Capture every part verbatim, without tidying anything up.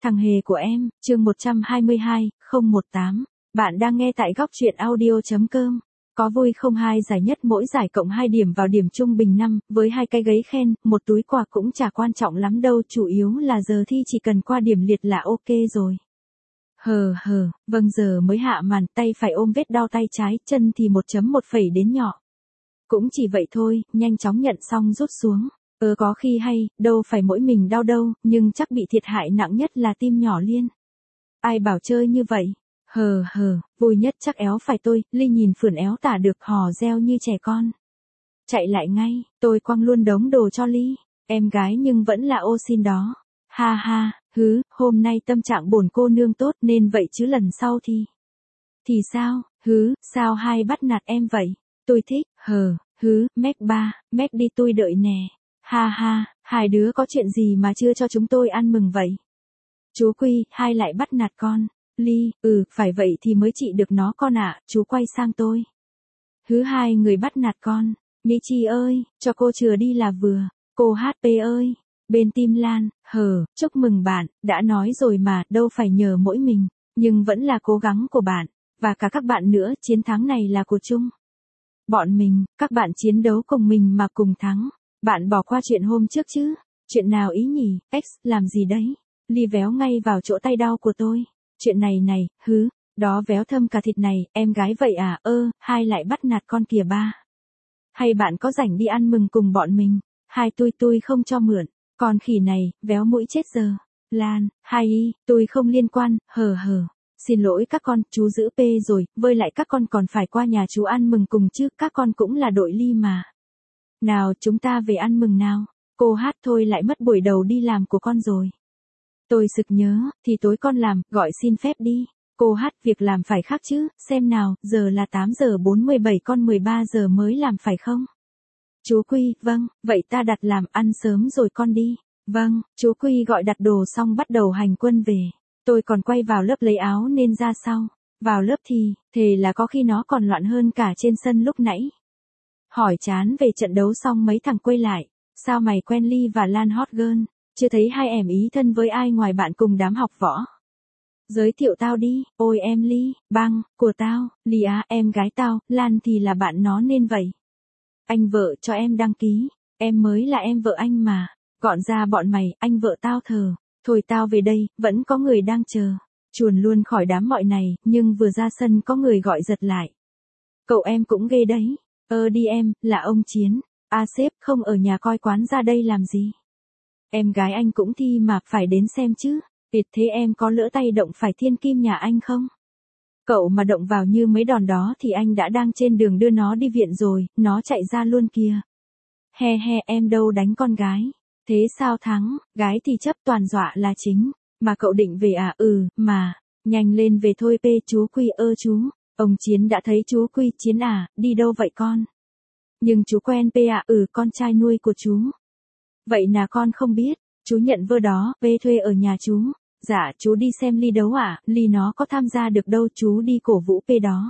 Thằng hề của em, chương một trăm hai mươi hai, không một tám. Bạn đang nghe tại góc truyện audio.com. Có vui không hai giải nhất mỗi giải cộng hai điểm vào điểm trung bình năm, với hai cái gáy khen, một túi quà cũng chả quan trọng lắm đâu, chủ yếu là giờ thi chỉ cần qua điểm liệt là ok rồi. Hờ hờ, vâng giờ mới hạ màn, tay phải ôm vết đau tay trái, chân thì một chấm một phẩy đến nhỏ. Cũng chỉ vậy thôi, nhanh chóng nhận xong rút xuống. Ờ có khi hay, đâu phải mỗi mình đau đâu, nhưng chắc bị thiệt hại nặng nhất là tim nhỏ Liên. Ai bảo chơi như vậy? Hờ hờ, vui nhất chắc éo phải tôi, Ly nhìn phườn éo tả được hò reo như trẻ con. Chạy lại ngay, tôi quăng luôn đống đồ cho Ly, em gái nhưng vẫn là ô xin đó. Ha ha, hứ, hôm nay tâm trạng bổn cô nương tốt nên vậy chứ lần sau thì... Thì sao, hứ, sao hai bắt nạt em vậy? Tôi thích, hờ, hứ, mec ba, mec đi tôi đợi nè. Ha ha, hai đứa có chuyện gì mà chưa cho chúng tôi ăn mừng vậy? Chú Quy, hai lại bắt nạt con. Ly, ừ, phải vậy thì mới trị được nó con ạ, chú quay sang tôi. Hứ hai người bắt nạt con. Mỹ Chi ơi, cho cô chừa đi là vừa. Cô hát pê ơi, bên Tim Lan, hờ, chúc mừng bạn, đã nói rồi mà, đâu phải nhờ mỗi mình, nhưng vẫn là cố gắng của bạn, và cả các bạn nữa, chiến thắng này là của chung. Bọn mình, các bạn chiến đấu cùng mình mà cùng thắng. Bạn bỏ qua chuyện hôm trước chứ? Chuyện nào ý nhỉ? X, làm gì đấy? Ly véo ngay vào chỗ tay đau của tôi. Chuyện này này, hứ, đó véo thâm cả thịt này, em gái vậy à, ơ, hai lại bắt nạt con kìa ba. Hay bạn có rảnh đi ăn mừng cùng bọn mình? Hai tôi tôi không cho mượn, con khỉ này, véo mũi chết giờ. Lan, hai y, tôi không liên quan, hờ hờ. Xin lỗi các con, chú giữ P rồi, với lại các con còn phải qua nhà chú ăn mừng cùng chứ, các con cũng là đội Ly mà. Nào chúng ta về ăn mừng nào. Cô hát thôi lại mất buổi đầu đi làm của con rồi. Tôi sực nhớ, thì tối con làm, gọi xin phép đi. Cô hát việc làm phải khác chứ, xem nào, giờ là tám giờ bốn mươi bảy con mười ba giờ mới làm phải không? Chú Quy, vâng, vậy ta đặt làm ăn sớm rồi con đi. Vâng, chú Quy gọi đặt đồ xong bắt đầu hành quân về. Tôi còn quay vào lớp lấy áo nên ra sau. Vào lớp thì, thề là có khi nó còn loạn hơn cả trên sân lúc nãy. Hỏi chán về trận đấu xong mấy thằng quay lại. Sao mày quen Ly và Lan hot girl? Chưa thấy hai em ý thân với ai ngoài bạn cùng đám học võ. Giới thiệu tao đi, ôi em Ly, băng, của tao, Ly á, em gái tao, Lan thì là bạn nó nên vậy. Anh vợ cho em đăng ký, em mới là em vợ anh mà. Gọn ra bọn mày, anh vợ tao thờ. Thôi tao về đây, vẫn có người đang chờ. Chuồn luôn khỏi đám mọi này, nhưng vừa ra sân có người gọi giật lại. Cậu em cũng ghê đấy. Ơ đi em, là ông Chiến. À sếp, không ở nhà coi quán ra đây làm gì? Em gái anh cũng thi mà, phải đến xem chứ. Tuyệt thế em có lỡ tay động phải thiên kim nhà anh không? Cậu mà động vào như mấy đòn đó thì anh đã đang trên đường đưa nó đi viện rồi, nó chạy ra luôn kìa. He he em đâu đánh con gái. Thế sao thắng, gái thì chấp toàn dọa là chính. Mà cậu định về à? Ừ, mà. Nhanh lên về thôi P chú Quy ơ chú. Ông Chiến đã thấy chú Quy. Chiến à, đi đâu vậy con? Nhưng chú quen P à? Ừ, con trai nuôi của chú. Vậy là con không biết, chú nhận vơ đó, P thuê ở nhà chú. Dạ, chú đi xem Ly đấu à, Ly nó có tham gia được đâu, chú đi cổ vũ P đó.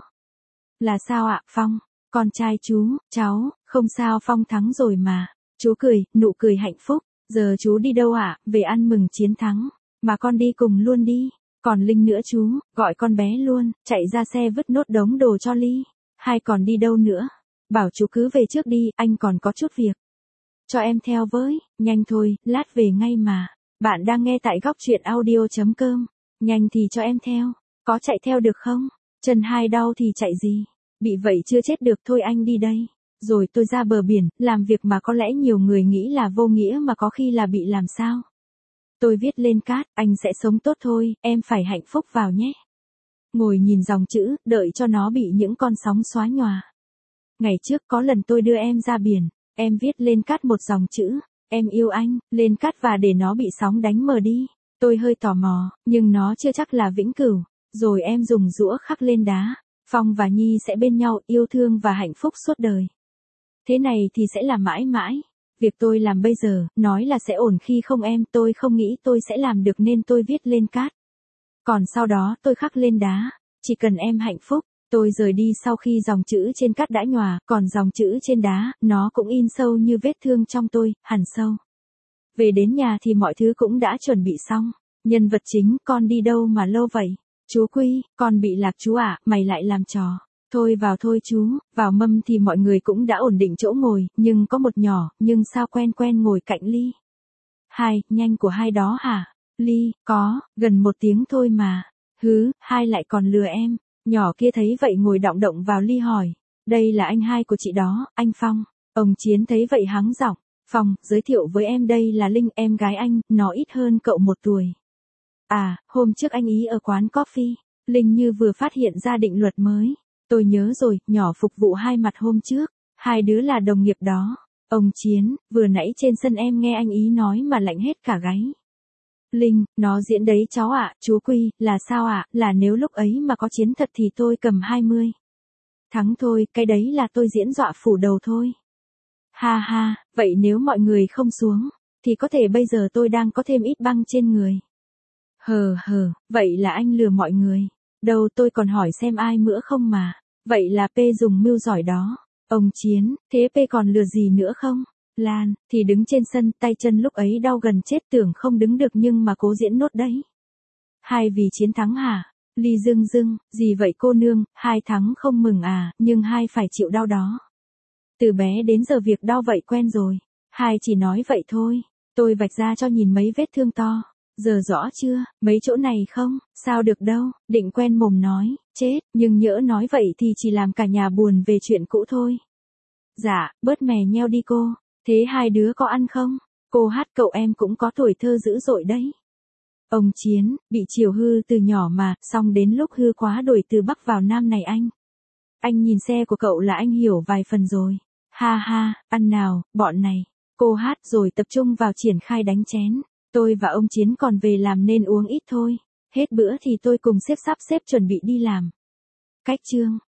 Là sao ạ, Phong? Con trai chú, cháu, không sao Phong thắng rồi mà. Chú cười, nụ cười hạnh phúc. Giờ chú đi đâu ạ? Về ăn mừng chiến thắng. Mà con đi cùng luôn đi. Còn Linh nữa chú, gọi con bé luôn, chạy ra xe vứt nốt đống đồ cho Ly. Hai còn đi đâu nữa? Bảo chú cứ về trước đi, anh còn có chút việc. Cho em theo với, nhanh thôi, lát về ngay mà. Bạn đang nghe tại góc truyện audio.com. Nhanh thì cho em theo. Có chạy theo được không? Chân hai đau thì chạy gì? Bị vậy chưa chết được thôi anh đi đây. Rồi tôi ra bờ biển, làm việc mà có lẽ nhiều người nghĩ là vô nghĩa mà có khi là bị làm sao. Tôi viết lên cát, anh sẽ sống tốt thôi, em phải hạnh phúc vào nhé. Ngồi nhìn dòng chữ, đợi cho nó bị những con sóng xóa nhòa. Ngày trước có lần tôi đưa em ra biển, em viết lên cát một dòng chữ, em yêu anh, lên cát và để nó bị sóng đánh mờ đi. Tôi hơi tò mò, nhưng nó chưa chắc là vĩnh cửu. Rồi em dùng giũa khắc lên đá, Phong và Nhi sẽ bên nhau, yêu thương và hạnh phúc suốt đời. Thế này thì sẽ là mãi mãi. Việc tôi làm bây giờ, nói là sẽ ổn khi không em, tôi không nghĩ tôi sẽ làm được nên tôi viết lên cát. Còn sau đó tôi khắc lên đá, chỉ cần em hạnh phúc. Tôi rời đi sau khi dòng chữ trên cát đã nhòa, còn dòng chữ trên đá, nó cũng in sâu như vết thương trong tôi, hằn sâu. Về đến nhà thì mọi thứ cũng đã chuẩn bị xong. Nhân vật chính, con đi đâu mà lâu vậy? Chú Quy, con bị lạc chú ạ, mày lại làm trò. Thôi vào thôi chú, vào mâm thì mọi người cũng đã ổn định chỗ ngồi, nhưng có một nhỏ, nhưng sao quen quen ngồi cạnh Ly. Hai, nhanh của hai đó hả? Ly, có, gần một tiếng thôi mà. Hứ, hai lại còn lừa em. Nhỏ kia thấy vậy ngồi động động vào Ly hỏi. Đây là anh hai của chị đó, anh Phong. Ông Chiến thấy vậy hắng giọng. Phong, giới thiệu với em đây là Linh, em gái anh, nó ít hơn cậu một tuổi. À, hôm trước anh ý ở quán coffee. Linh như vừa phát hiện ra định luật mới. Tôi nhớ rồi, nhỏ phục vụ hai mặt hôm trước. Hai đứa là đồng nghiệp đó. Ông Chiến, vừa nãy trên sân em nghe anh ý nói mà lạnh hết cả gáy. Linh, nó diễn đấy cháu ạ, chú Quy, là sao ạ, là nếu lúc ấy mà có chiến thật thì tôi cầm hai mươi. Thắng thôi, cái đấy là tôi diễn dọa phủ đầu thôi. Ha ha, vậy nếu mọi người không xuống, thì có thể bây giờ tôi đang có thêm ít băng trên người. Hờ hờ, vậy là anh lừa mọi người. Đâu tôi còn hỏi xem ai mữa không mà. Vậy là P dùng mưu giỏi đó. Ông Chiến, thế P còn lừa gì nữa không? Lan, thì đứng trên sân, tay chân lúc ấy đau gần chết tưởng không đứng được nhưng mà cố diễn nốt đấy. Hai vì chiến thắng hả? Ly dưng dưng, gì vậy cô nương, hai thắng không mừng à, nhưng hai phải chịu đau đó. Từ bé đến giờ việc đau vậy quen rồi. Hai chỉ nói vậy thôi. Tôi vạch ra cho nhìn mấy vết thương to. Giờ rõ chưa, mấy chỗ này không, sao được đâu, định quen mồm nói, chết, nhưng nhỡ nói vậy thì chỉ làm cả nhà buồn về chuyện cũ thôi. Dạ, bớt mè nheo đi cô, thế hai đứa có ăn không? Cô hát cậu em cũng có tuổi thơ dữ dội đấy. Ông Chiến, bị chiều hư từ nhỏ mà, xong đến lúc hư quá đổi từ Bắc vào Nam này anh. Anh nhìn xe của cậu là anh hiểu vài phần rồi. Ha ha, ăn nào, bọn này. Cô hát rồi tập trung vào triển khai đánh chén. Tôi và ông Chiến còn về làm nên uống ít thôi. Hết bữa thì tôi cùng xếp sắp xếp chuẩn bị đi làm. Cách chương.